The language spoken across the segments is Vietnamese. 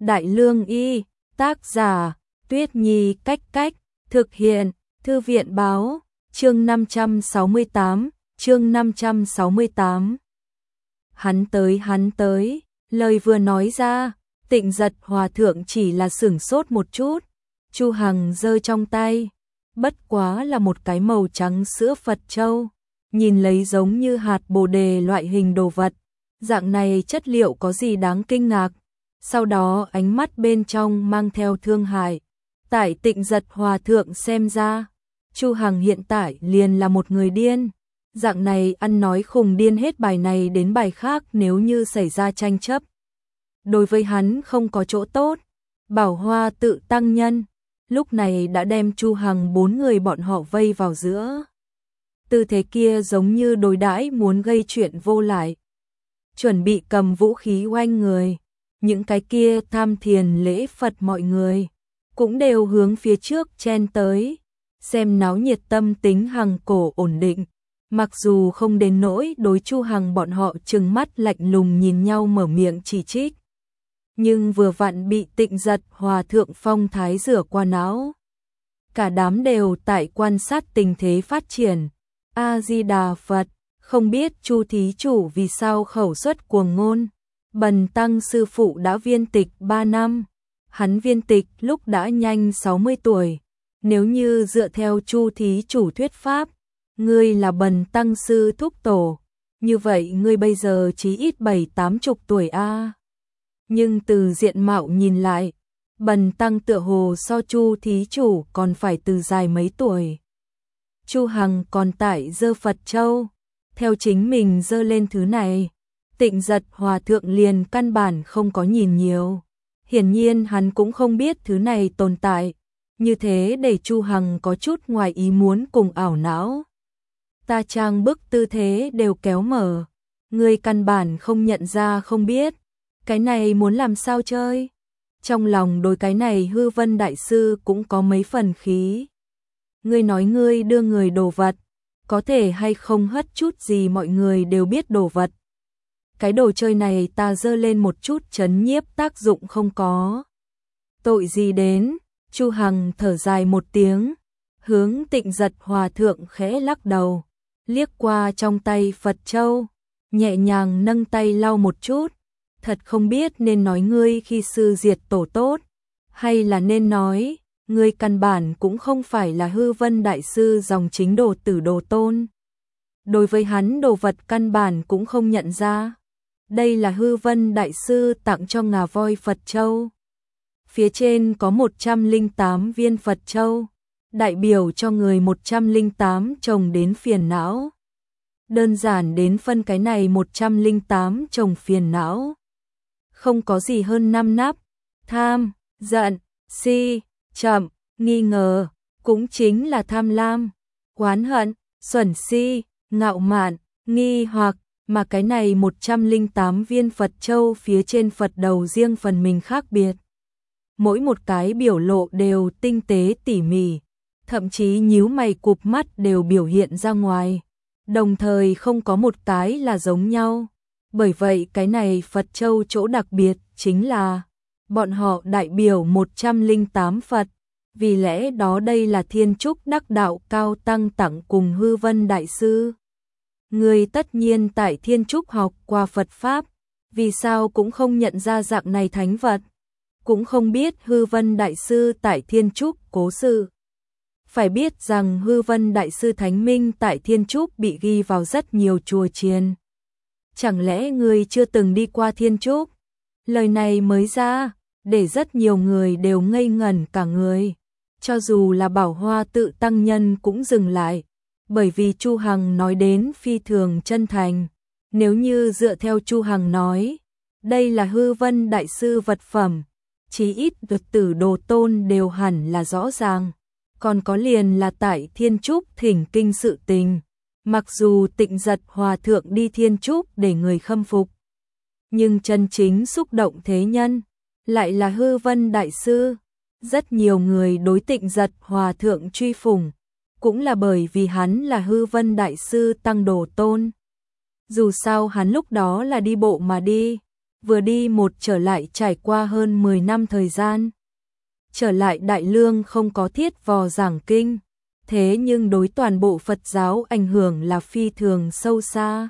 Đại Lương Y, tác giả, Tuyết Nhi Cách Cách, thực hiện, Thư viện Báo, chương 568, chương 568. Hắn tới, lời vừa nói ra, Tịnh Giật Hòa Thượng chỉ là sửng sốt một chút, Chu Hằng giơ trong tay, bất quá là một cái màu trắng sữa Phật châu, nhìn lấy giống như hạt bồ đề loại hình đồ vật, dạng này chất liệu có gì đáng kinh ngạc. Sau đó ánh mắt bên trong mang theo thương hại. Tại Tịnh Giật Hòa Thượng xem ra, Chu Hằng hiện tại liền là một người điên. Dạng này ăn nói khùng điên hết bài này đến bài khác, nếu như xảy ra tranh chấp, đối với hắn không có chỗ tốt. Bảo Hoa Tự tăng nhân lúc này đã đem Chu Hằng 4 người bọn họ vây vào giữa. Tư thế kia giống như đối đãi muốn gây chuyện vô lại, chuẩn bị cầm vũ khí oanh người. Những cái kia tham thiền lễ Phật mọi người cũng đều hướng phía trước chen tới, xem náo nhiệt tâm tính Hằng cổ ổn định, mặc dù không đến nỗi đối Chu Hằng bọn họ trừng mắt lạnh lùng nhìn nhau mở miệng chỉ trích, nhưng vừa vặn bị Tịnh Giật Hòa Thượng phong thái rửa qua não. Cả đám đều tại quan sát tình thế phát triển. A Di Đà Phật, không biết Chu thí chủ vì sao khẩu xuất cuồng ngôn. Bần tăng sư phụ đã viên tịch 3 năm, hắn viên tịch lúc đã nhanh 60 tuổi. Nếu như dựa theo Chu thí chủ thuyết pháp, ngươi là bần tăng sư thúc tổ, như vậy ngươi bây giờ chí ít 70-80 tuổi a. Nhưng từ diện mạo nhìn lại, bần tăng tựa hồ so Chu thí chủ còn phải từ dài mấy tuổi. Chu Hằng còn tại giơ Phật châu, theo chính mình giơ lên thứ này. Tịnh Giật Hòa Thượng liền căn bản không có nhìn nhiều. Hiển nhiên hắn cũng không biết thứ này tồn tại. Như thế để Chu Hằng có chút ngoài ý muốn cùng ảo não. Ta trang bức tư thế đều kéo mở. Ngươi căn bản không nhận ra không biết. Cái này muốn làm sao chơi? Trong lòng đối cái này Hư Vân Đại Sư cũng có mấy phần khí. Ngươi nói ngươi đưa người đồ vật, có thể hay không hất chút gì mọi người đều biết đồ vật. Cái đồ chơi này ta dơ lên một chút chấn nhiếp tác dụng không có. Tội gì đến, Chu Hằng thở dài một tiếng, hướng Tịnh Giật Hòa Thượng khẽ lắc đầu, liếc qua trong tay Phật châu, nhẹ nhàng nâng tay lau một chút, thật không biết nên nói ngươi khi sư diệt tổ tốt, hay là nên nói, ngươi căn bản cũng không phải là Hư Vân Đại Sư dòng chính đồ tử đồ tôn. Đối với hắn đồ vật căn bản cũng không nhận ra. Đây là Hư Vân Đại Sư tặng cho Ngà Voi Phật Châu. Phía trên có 108 viên Phật Châu, đại biểu cho người 108 chồng đến phiền não. Đơn giản đến phân cái này 108 chồng phiền não. Không có gì hơn 5 nắp: tham, giận, si, chậm, nghi ngờ, cũng chính là tham lam, oán hận, xuẩn si, ngạo mạn, nghi hoặc. Mà cái này 108 viên Phật châu phía trên Phật đầu riêng phần mình khác biệt. Mỗi một cái biểu lộ đều tinh tế tỉ mỉ, thậm chí nhíu mày cụp mắt đều biểu hiện ra ngoài. Đồng thời không có một cái là giống nhau. Bởi vậy cái này Phật châu chỗ đặc biệt chính là bọn họ đại biểu 108 Phật. Vì lẽ đó đây là thiên trúc đắc đạo cao tăng tặng cùng Hư Vân Đại Sư. Người tất nhiên tại thiên trúc học qua Phật Pháp, vì sao cũng không nhận ra dạng này thánh vật, cũng không biết Hư Vân Đại Sư tại thiên trúc cố sự. Phải biết rằng Hư Vân Đại Sư thánh minh tại thiên trúc bị ghi vào rất nhiều chùa chiền. Chẳng lẽ người chưa từng đi qua thiên trúc? Lời này mới ra, để rất nhiều người đều ngây ngẩn cả người. Cho dù là Bảo Hoa Tự tăng nhân cũng dừng lại. Bởi vì Chu Hằng nói đến phi thường chân thành. Nếu như dựa theo Chu Hằng nói, đây là Hư Vân Đại Sư vật phẩm, chí ít Phật tử đồ tôn đều hẳn là rõ ràng. Còn có liền là tại thiên trúc thỉnh kinh sự tình. Mặc dù Tịnh Giật Hòa Thượng đi thiên trúc để người khâm phục, nhưng chân chính xúc động thế nhân lại là Hư Vân Đại Sư. Rất nhiều người đối Tịnh Giật Hòa Thượng truy phủng, cũng là bởi vì hắn là Hư Vân Đại Sư tăng đồ tôn. Dù sao hắn lúc đó là đi bộ mà đi, vừa đi một trở lại trải qua hơn 10 năm thời gian. Trở lại Đại Lương không có thiết vò giảng kinh, thế nhưng đối toàn bộ Phật giáo ảnh hưởng là phi thường sâu xa.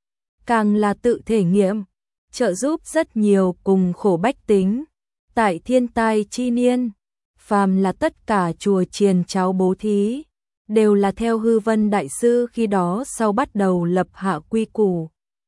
Càng là tự thể nghiệm, trợ giúp rất nhiều cùng khổ bách tính. Tại thiên tai chi niên, phàm là tất cả chùa chiền cháu bố thí, đều là theo Hư Vân Đại Sư khi đó sau bắt đầu lập hạ quy củ.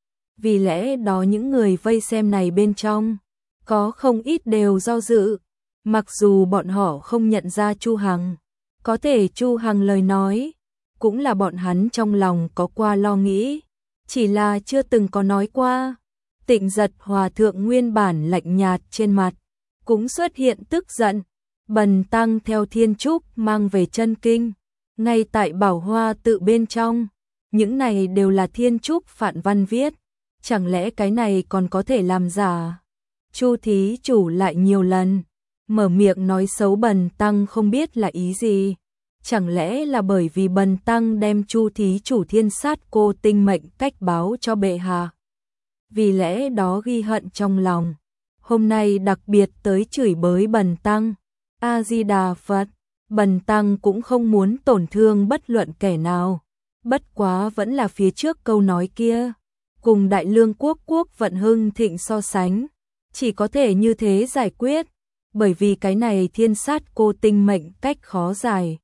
Vì lẽ đó những người vây xem này bên trong, có không ít đều do dự, mặc dù bọn họ không nhận ra Chu Hằng, có thể Chu Hằng lời nói, cũng là bọn hắn trong lòng có qua lo nghĩ, chỉ là chưa từng có nói qua. Tịnh Giật Hòa Thượng nguyên bản lạnh nhạt trên mặt, cũng xuất hiện tức giận. Bần tăng theo Thiên Trúc mang về chân kinh, ngay tại Bảo Hoa tự bên trong, những này đều là Thiên Trúc phạn văn viết, chẳng lẽ cái này còn có thể làm giả? Chu thí chủ lại nhiều lần mở miệng nói xấu bần tăng không biết là ý gì, chẳng lẽ là bởi vì bần tăng đem Chu thí chủ thiên sát cô tinh mệnh cách báo cho bệ hạ, vì lẽ đó ghi hận trong lòng, hôm nay đặc biệt tới chửi bới bần tăng. A Di Đà Phật, bần tăng cũng không muốn tổn thương bất luận kẻ nào, bất quá vẫn là phía trước câu nói kia, cùng Đại Lương quốc vận hưng thịnh so sánh, chỉ có thể như thế giải quyết, bởi vì cái này thiên sát cô tinh mệnh cách khó giải.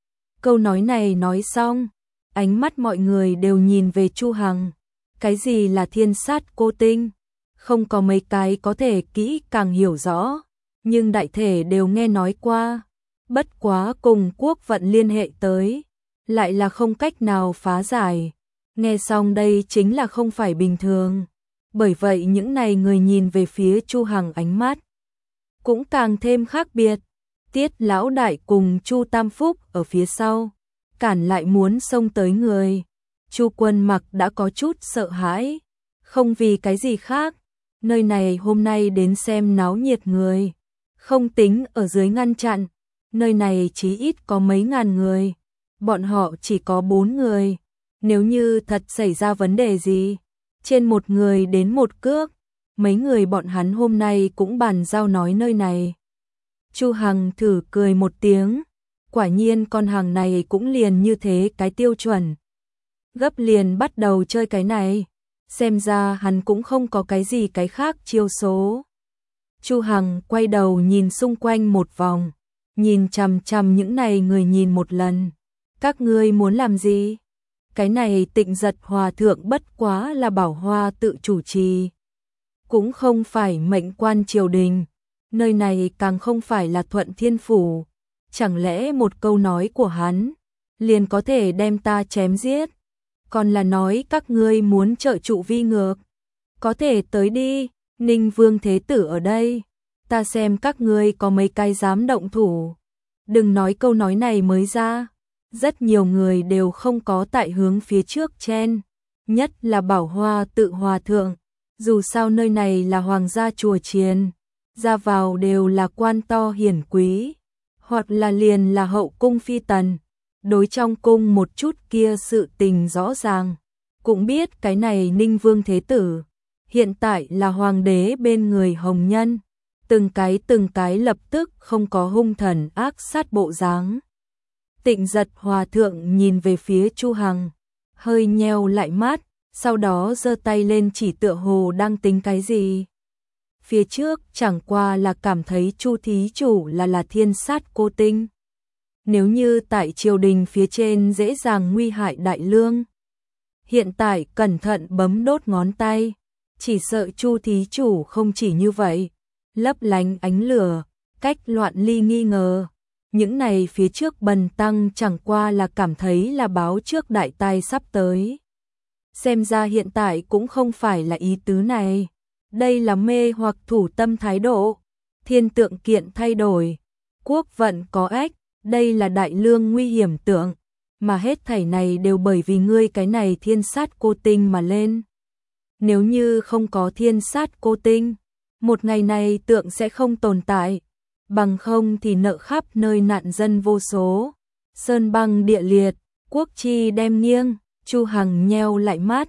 Câu nói này nói xong, ánh mắt mọi người đều nhìn về Chu Hằng, cái gì là thiên sát cô tinh, không có mấy cái có thể kỹ càng hiểu rõ. Nhưng đại thể đều nghe nói qua, bất quá cùng quốc vận liên hệ tới, lại là không cách nào phá giải. Nghe xong đây chính là không phải bình thường, bởi vậy những này người nhìn về phía Chu Hằng ánh mắt cũng càng thêm khác biệt. Tiết lão đại cùng Chu Tam Phúc ở phía sau, cản lại muốn xông tới người. Chu Quân Mặc đã có chút sợ hãi, không vì cái gì khác, nơi này hôm nay đến xem náo nhiệt người. Không tính ở dưới ngăn chặn, nơi này chí ít có mấy ngàn người, bọn họ chỉ có 4 người, nếu như thật xảy ra vấn đề gì, trên một người đến một cước, mấy người bọn hắn hôm nay cũng bàn giao nói nơi này. Chu Hằng thử cười một tiếng, quả nhiên con hàng này cũng liền như thế cái tiêu chuẩn. Gấp liền bắt đầu chơi cái này, xem ra hắn cũng không có cái gì cái khác chiêu số. Chu Hằng quay đầu nhìn xung quanh một vòng, nhìn chằm chằm những này người nhìn một lần. Các ngươi muốn làm gì? Cái này Tịnh Giật Hòa Thượng bất quá là Bảo Hoa tự chủ trì, cũng không phải mệnh quan triều đình, nơi này càng không phải là Thuận Thiên Phủ. Chẳng lẽ một câu nói của hắn liền có thể đem ta chém giết? Còn là nói các ngươi muốn trợ trụ vi ngược? Có thể tới đi. Ninh Vương Thế Tử ở đây, ta xem các ngươi có mấy cái dám động thủ. Đừng nói câu nói này mới ra, rất nhiều người đều không có tại hướng phía trước chen, nhất là Bảo Hoa tự Hòa Thượng, dù sao nơi này là hoàng gia chùa chiền, ra vào đều là quan to hiển quý, hoặc là liền là hậu cung phi tần, đối trong cung một chút kia sự tình rõ ràng, cũng biết cái này Ninh Vương Thế Tử hiện tại là hoàng đế bên người hồng nhân, từng cái lập tức không có hung thần ác sát bộ dáng. Tịnh Giật Hòa Thượng nhìn về phía Chu Hằng, hơi nheo lại mắt, sau đó giơ tay lên chỉ tựa hồ đang tính cái gì. Phía trước chẳng qua là cảm thấy Chu thí chủ là thiên sát cô tinh. Nếu như tại triều đình phía trên dễ dàng nguy hại Đại Lương, hiện tại cẩn thận bấm đốt ngón tay, chỉ sợ Chu thí chủ không chỉ như vậy, lấp lánh ánh lửa, cách loạn ly nghi ngờ. Những này phía trước bần tăng chẳng qua là cảm thấy là báo trước đại tai sắp tới. Xem ra hiện tại cũng không phải là ý tứ này. Đây là mê hoặc thủ tâm thái độ. Thiên tượng kiện thay đổi, quốc vận có ách, đây là Đại Lương nguy hiểm tượng, mà hết thảy này đều bởi vì ngươi cái này thiên sát cô tinh mà lên. Nếu như không có thiên sát cô tinh, một ngày này tượng sẽ không tồn tại, bằng không thì nợ khắp nơi nạn dân vô số, sơn băng địa liệt, quốc chi đem nghiêng. Chu Hằng nheo lại mắt,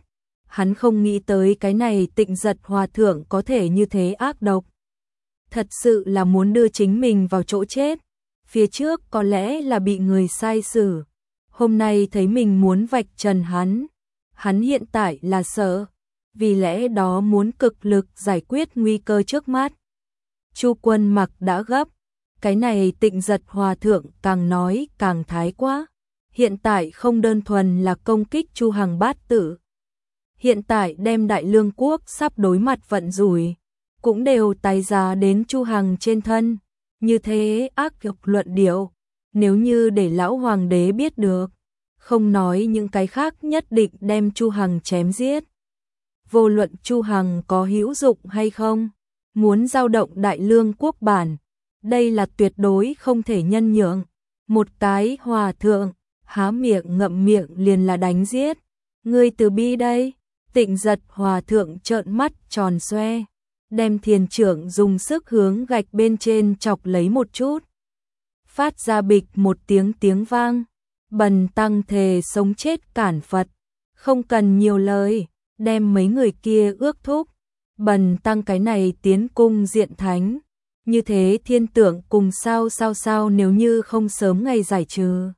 hắn không nghĩ tới cái này Tịnh Giật hòa thượng có thể như thế ác độc. Thật sự là muốn đưa chính mình vào chỗ chết. Phía trước có lẽ là bị người sai xử. Hôm nay thấy mình muốn vạch trần hắn hiện tại là sợ, vì lẽ đó muốn cực lực giải quyết nguy cơ trước mắt. Chu Quân Mặc đã gấp, cái này Tịnh Giật hòa thượng càng nói càng thái quá. Hiện tại không đơn thuần là công kích Chu Hằng bát tử. Hiện tại đem Đại Lương quốc sắp đối mặt vận rủi, cũng đều tái giá đến Chu Hằng trên thân. Như thế ác độc luận điệu, nếu như để lão hoàng đế biết được, không nói những cái khác nhất định đem Chu Hằng chém giết. Vô luận Chu Hằng có hữu dụng hay không, muốn giao động Đại Lương quốc bản, đây là tuyệt đối không thể nhân nhượng. Một cái hòa thượng, há miệng ngậm miệng liền là đánh giết. Ngươi từ bi đây, Tịnh Giật hòa thượng trợn mắt tròn xoe, đem thiền trưởng dùng sức hướng gạch bên trên chọc lấy một chút. Phát ra bịch một tiếng vang, Bần tăng thề sống chết cản Phật, không cần nhiều lời, đem mấy người kia ước thúc. Bần tăng cái này tiến cung diện thánh, như thế thiên tượng cùng sao nếu như không sớm ngày giải trừ.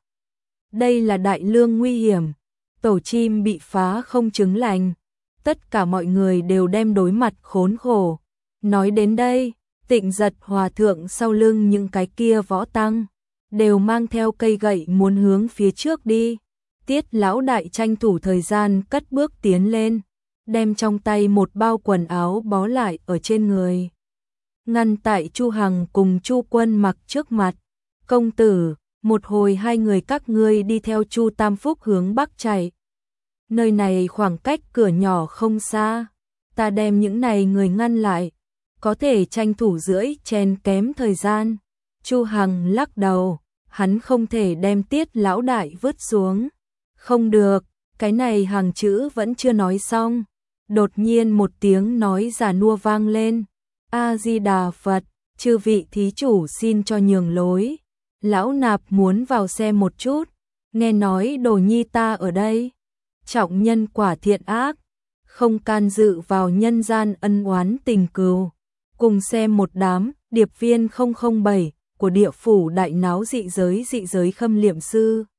Đây là Đại Lương nguy hiểm, tổ chim bị phá không trứng lành, tất cả mọi người đều đem đối mặt khốn khổ. Nói đến đây, Tịnh Giật hòa thượng sau lưng những cái kia võ tăng, đều mang theo cây gậy muốn hướng phía trước đi. Tiết lão đại tranh thủ thời gian cất bước tiến lên, đem trong tay một bao quần áo bó lại ở trên người. Ngăn tại Chu Hằng cùng Chu Quân Mặc trước mặt. Công tử, một hồi hai người các ngươi đi theo Chu Tam Phúc hướng bắc chạy. Nơi này khoảng cách cửa nhỏ không xa, ta đem những này người ngăn lại, có thể tranh thủ rưỡi chén kém thời gian. Chu Hằng lắc đầu, hắn không thể đem Tiết lão đại vứt xuống. Không được, cái này hàng chữ vẫn chưa nói xong. Đột nhiên một tiếng nói già nua vang lên. A Di Đà Phật, chư vị thí chủ xin cho nhường lối. Lão nạp muốn vào xem một chút, nghe nói đồ nhi ta ở đây. Trọng nhân quả thiện ác, không can dự vào nhân gian ân oán tình cừu. Cùng xem một đám điệp viên 007 của địa phủ đại náo dị giới khâm liệm sư.